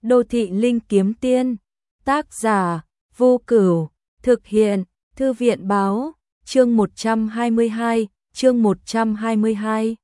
Đô thị linh kiếm tiên, tác giả, Vô Cửu, thực hiện, Thư viện báo, chương 122, chương 122.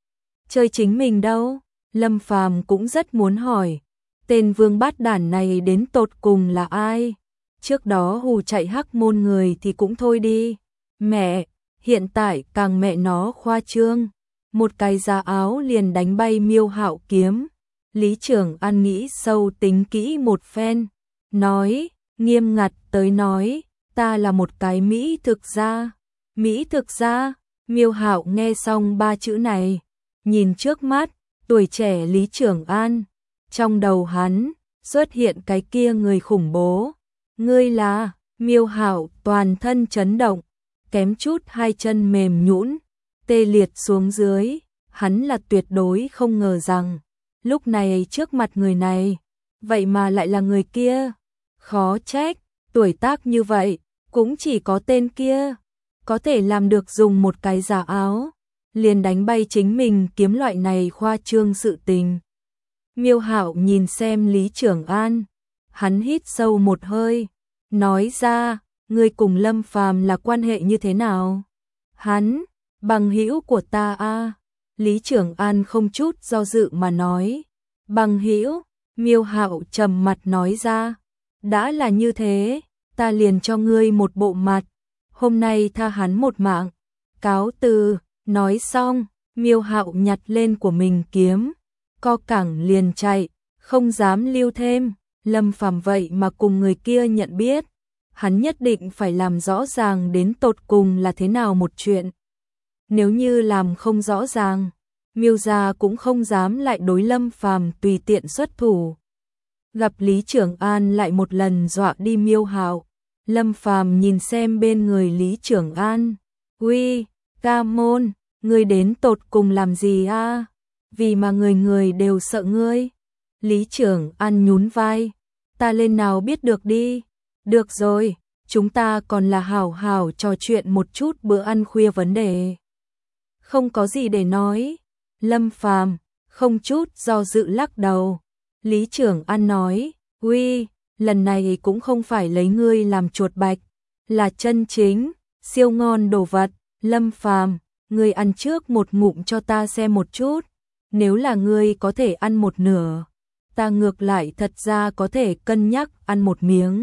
Chơi chính mình đâu? Lâm Phàm cũng rất muốn hỏi, tên vương bát đản này đến tột cùng là ai? Trước đó hù chạy Hắc Môn người thì cũng thôi đi. Mẹ, hiện tại càng mẹ nó khoa trương. Một cái giá áo liền đánh bay Miêu Hạo kiếm. Lý Trường An nghĩ sâu tính kỹ một phen, nói, nghiêm ngặt tới nói, ta là một cái Mỹ thực gia. Mỹ thực gia? Miêu Hạo nghe xong ba chữ này, nhìn trước mắt, tuổi trẻ Lý Trường An, trong đầu hắn xuất hiện cái kia người khủng bố. Ngươi là? Miêu Hạo toàn thân chấn động, kém chút hai chân mềm nhũn, tê liệt xuống dưới, hắn là tuyệt đối không ngờ rằng lúc này trước mặt người này, vậy mà lại là người kia. Khó trách, tuổi tác như vậy, cũng chỉ có tên kia có thể làm được dùng một cái giả áo liền đánh bay chính mình kiếm loại này khoa trương sự tình. Miêu Hạo nhìn xem Lý Trường An, hắn hít sâu một hơi, nói ra, ngươi cùng Lâm Phàm là quan hệ như thế nào? Hắn, bằng hữu của ta a. Lý Trường An không chút do dự mà nói, bằng hữu? Miêu Hạo trầm mặt nói ra, đã là như thế, ta liền cho ngươi một bộ mặt, hôm nay tha hắn một mạng, cáo từ. Nói xong, Miêu Hạo nhặt lên của mình kiếm, co cẳng liền chạy, không dám lưu thêm. Lâm Phàm vậy mà cùng người kia nhận biết, hắn nhất định phải làm rõ ràng đến tột cùng là thế nào một chuyện. Nếu như làm không rõ ràng, Miêu gia cũng không dám lại đối Lâm Phàm tùy tiện xuất thủ. Gặp Lý Trường An lại một lần dọa đi Miêu Hạo, Lâm Phàm nhìn xem bên người Lý Trường An, uy, ca môn, ngươi đến tột cùng làm gì a? Vì mà người người đều sợ ngươi. Lý Trường An nhún vai, ta lên nào biết được đi. Được rồi, chúng ta còn là hảo hảo trò chuyện một chút bữa ăn khuya vấn đề. Không có gì để nói. Lâm Phàm không chút do dự lắc đầu. Lý Trường An nói, uy, lần này cũng không phải lấy ngươi làm chuột bạch, là chân chính, siêu ngon đồ vật. Lâm Phàm, ngươi ăn trước một ngụm cho ta xem một chút, nếu là ngươi có thể ăn một nửa, ta ngược lại thật ra có thể cân nhắc ăn một miếng.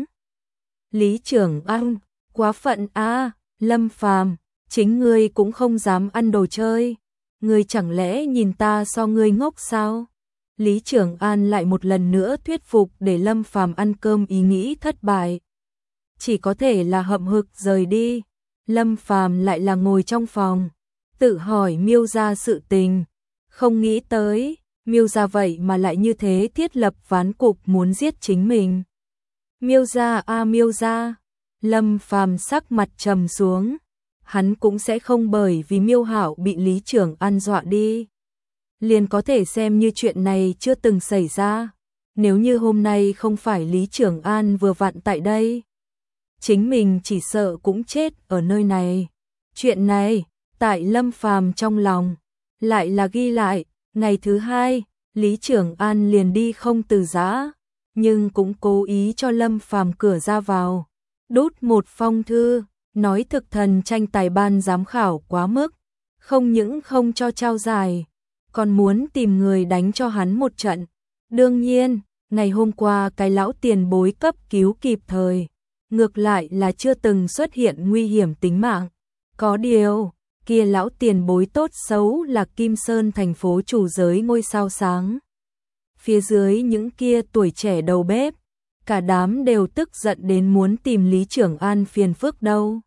Lý Trường An, quá phận a. Lâm Phàm, chính ngươi cũng không dám ăn đồ chơi, ngươi chẳng lẽ nhìn ta so ngươi ngốc sao? Lý Trường An lại một lần nữa thuyết phục để Lâm Phàm ăn cơm ý nghĩ thất bại, chỉ có thể là hậm hực rời đi. Lâm Phàm lại là ngồi trong phòng, tự hỏi Miêu gia sự tình, không nghĩ tới, Miêu gia vậy mà lại như thế thiết lập ván cục muốn giết chính mình. Miêu gia a Miêu gia. Lâm Phàm sắc mặt trầm xuống, hắn cũng sẽ không bởi vì Miêu Hạo bị Lý Trường An dọa đi, liền có thể xem như chuyện này chưa từng xảy ra. Nếu như hôm nay không phải Lý Trường An vừa vặn tại đây, chính mình chỉ sợ cũng chết ở nơi này. Chuyện này, tại Lâm Phàm trong lòng, lại là ghi lại. Ngày thứ hai, Lý Trường An liền đi không từ giã, nhưng cũng cố ý cho Lâm Phàm cửa ra vào đút một phong thư, nói thực thần tranh tài ban giám khảo quá mức, không những không cho trao giải, còn muốn tìm người đánh cho hắn một trận. Đương nhiên, ngày hôm qua cái lão tiền bối cấp cứu kịp thời, ngược lại là chưa từng xuất hiện nguy hiểm tính mạng. Có điều, kia lão tiền bối tốt xấu là Kim Sơn thành phố chủ giới ngôi sao sáng. Phía dưới những kia tuổi trẻ đầu bếp, cả đám đều tức giận đến muốn tìm Lý Trường An phiền phức đâu.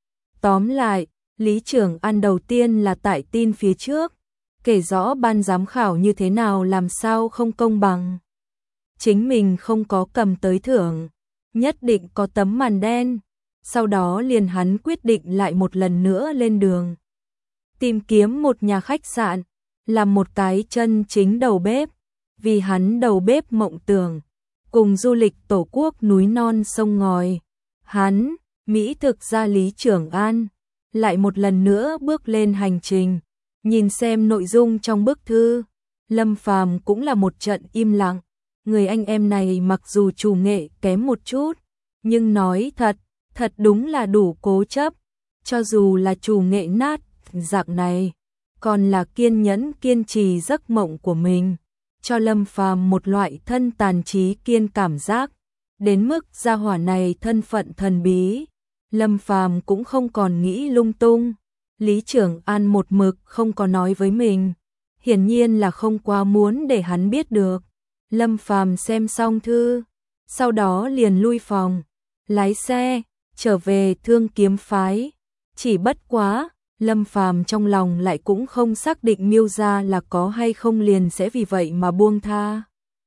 Tóm lại, Lý Trường An đầu tiên là tại tin phía trước, kể rõ ban giám khảo như thế nào làm sao không công bằng. Chính mình không có cầm tới thưởng, nhất định có tấm màn đen. Sau đó liền hắn quyết định lại một lần nữa lên đường, tìm kiếm một nhà khách sạn, làm một cái chân chính đầu bếp, vì hắn đầu bếp mộng tưởng, cùng du lịch tổ quốc núi non sông ngòi. Hắn, Mỹ thực gia Lý Trường An, lại một lần nữa bước lên hành trình. Nhìn xem nội dung trong bức thư, Lâm Phàm cũng là một trận im lặng. người anh em này mặc dù chủ nghệ kém một chút, nhưng nói thật đúng là đủ cố chấp, cho dù là chủ nghệ nát dạng này, còn là kiên nhẫn kiên trì giấc mộng của mình, cho Lâm Phàm một loại thân tàn trí kiên cảm giác, đến mức gia hỏa này thân phận thần bí, Lâm Phàm cũng không còn nghĩ lung tung. Lý Trưởng An một mực không có nói với mình, hiển nhiên là không quá muốn để hắn biết được. Lâm Phàm xem xong thư, sau đó liền lui phòng, lái xe trở về Thương Kiếm phái. Chỉ bất quá, Lâm Phàm trong lòng lại cũng không xác định Miêu gia là có hay không liền sẽ vì vậy mà buông tha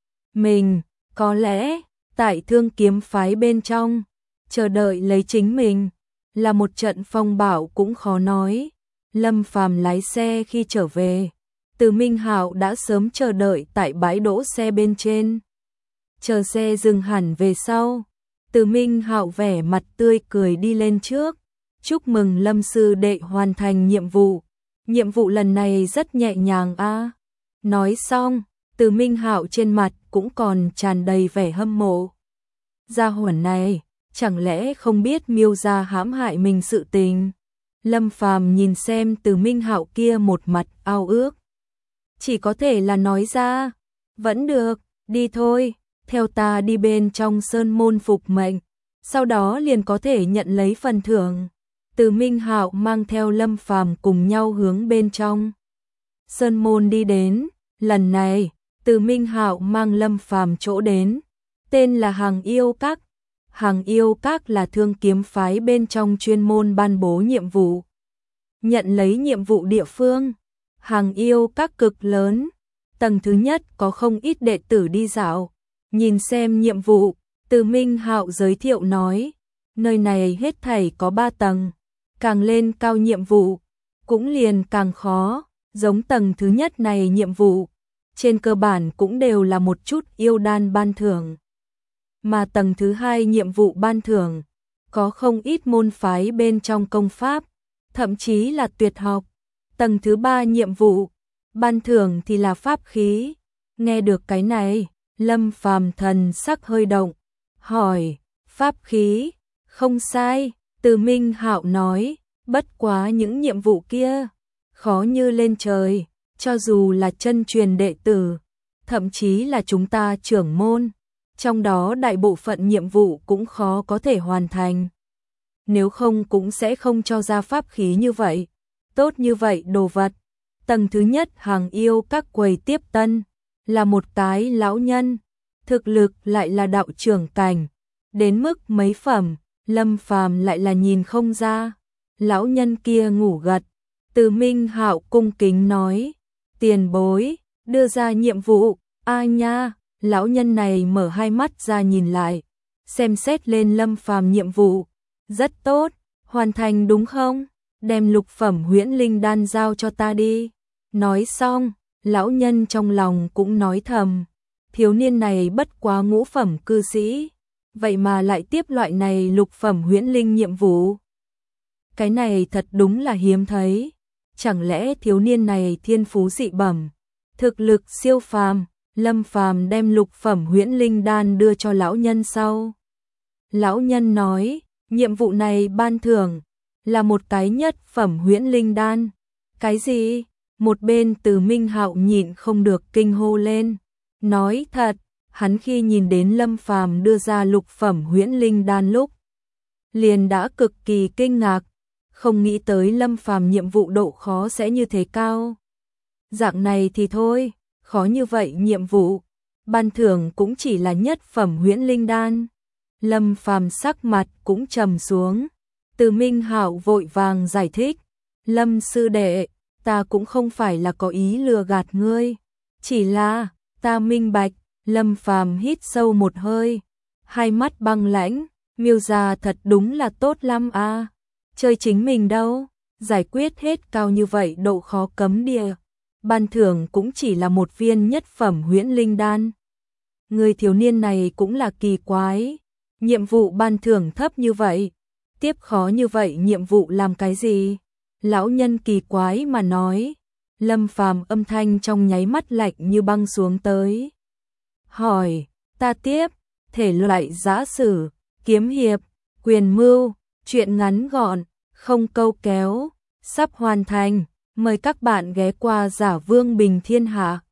mình, có lẽ tại Thương Kiếm phái bên trong chờ đợi lấy chính mình là một trận phong bạo cũng khó nói. Lâm Phàm lái xe khi trở về, Từ Minh Hạo đã sớm chờ đợi tại bãi đỗ xe bên trên. Chờ xe dừng hẳn về sau, Từ Minh Hạo vẻ mặt tươi cười đi lên trước, chúc mừng Lâm sư đệ hoàn thành nhiệm vụ. Nhiệm vụ lần này rất nhẹ nhàng a. Nói xong, Từ Minh Hạo trên mặt cũng còn tràn đầy vẻ hâm mộ. Gia hỏa này, chẳng lẽ không biết Miêu gia hãm hại mình sự tình? Lâm Phàm nhìn xem Từ Minh Hạo kia một mặt ao ước, chỉ có thể là nói ra, vẫn được, đi thôi, theo ta đi bên trong sơn môn phục mệnh, sau đó liền có thể nhận lấy phần thưởng. Từ Minh Hạo mang theo Lâm Phàm cùng nhau hướng bên trong sơn môn đi đến, lần này, Từ Minh Hạo mang Lâm Phàm chỗ đến, tên là Hàng Yêu Các. Hàng Yêu Các là Thương Kiếm phái bên trong chuyên môn ban bố nhiệm vụ, nhận lấy nhiệm vụ địa phương. Hàng Yêu Các cực lớn, tầng thứ nhất có không ít đệ tử đi dạo, nhìn xem nhiệm vụ. Từ Minh Hạo giới thiệu nói, nơi này hết thảy có 3 tầng, càng lên cao nhiệm vụ cũng liền càng khó, giống tầng thứ nhất này nhiệm vụ, trên cơ bản cũng đều là một chút yêu đan ban thưởng. Mà tầng thứ hai nhiệm vụ ban thưởng, có không ít môn phái bên trong công pháp, thậm chí là tuyệt học. Tầng thứ ba nhiệm vụ, ban thưởng thì là pháp khí. Nghe được cái này, Lâm Phàm thần sắc hơi động, hỏi, pháp khí, không sai, Từ Minh Hạo nói, bất quá những nhiệm vụ kia, khó như lên trời, cho dù là chân truyền đệ tử, thậm chí là chúng ta trưởng môn, trong đó đại bộ phận nhiệm vụ cũng khó có thể hoàn thành. Nếu không cũng sẽ không cho ra pháp khí như vậy, tốt như vậy đồ vật. Tầng thứ nhất Hàng Yêu Các quầy tiếp tân, là một cái lão nhân, thực lực lại là đạo trưởng cảnh, đến mức mấy phẩm, Lâm Phàm lại là nhìn không ra. Lão nhân kia ngủ gật, Từ Minh Hạo cung kính nói, tiền bối, đưa ra nhiệm vụ. Nha, lão nhân này mở hai mắt ra nhìn lại, xem xét lên Lâm Phàm nhiệm vụ, rất tốt, hoàn thành đúng không? Đem lục phẩm huyễn linh đan giao cho ta đi. Nói xong, lão nhân trong lòng cũng nói thầm, thiếu niên này bất quá ngũ phẩm cư sĩ, vậy mà lại tiếp loại này lục phẩm huyễn linh nhiệm vụ. Cái này thật đúng là hiếm thấy, chẳng lẽ thiếu niên này thiên phú dị bẩm, thực lực siêu phàm? Lâm Phàm đem lục phẩm huyễn linh đan đưa cho lão nhân sau. Lão nhân nói, nhiệm vụ này ban thưởng là một cái nhất phẩm huyễn linh đan. Cái gì? Một bên Từ Minh Hạo nhịn không được kinh hô lên, nói thật, hắn khi nhìn đến Lâm Phàm đưa ra lục phẩm huyễn linh đan lúc, liền đã cực kỳ kinh ngạc, không nghĩ tới Lâm Phàm nhiệm vụ độ khó sẽ như thế cao. Dạng này thì thôi, khó như vậy nhiệm vụ, ban thưởng cũng chỉ là nhất phẩm huyễn linh đan. Lâm Phàm sắc mặt cũng trầm xuống. Từ Minh Hạo vội vàng giải thích, Lâm sư đệ, ta cũng không phải là có ý lừa gạt ngươi, chỉ là ta minh bạch. Lâm Phàm hít sâu một hơi, hai mắt băng lãnh, Miêu gia thật đúng là tốt lắm a. Chơi chính mình đâu, giải quyết hết cao như vậy độ khó cấm địa, ban thưởng cũng chỉ là một viên nhất phẩm huyễn linh đan. Người thiếu niên này cũng là kỳ quái, nhiệm vụ ban thưởng thấp như vậy, tiếp khó như vậy nhiệm vụ làm cái gì? Lão nhân kỳ quái mà nói. Lâm Phàm âm thanh trong nháy mắt lạnh như băng xuống tới. hỏi, ta tiếp, thể loại giã sử, kiếm hiệp, quyền mưu, truyện ngắn gọn, không câu kéo, sắp hoàn thành, mời các bạn ghé qua Giả Vương Bình Thiên Hạ.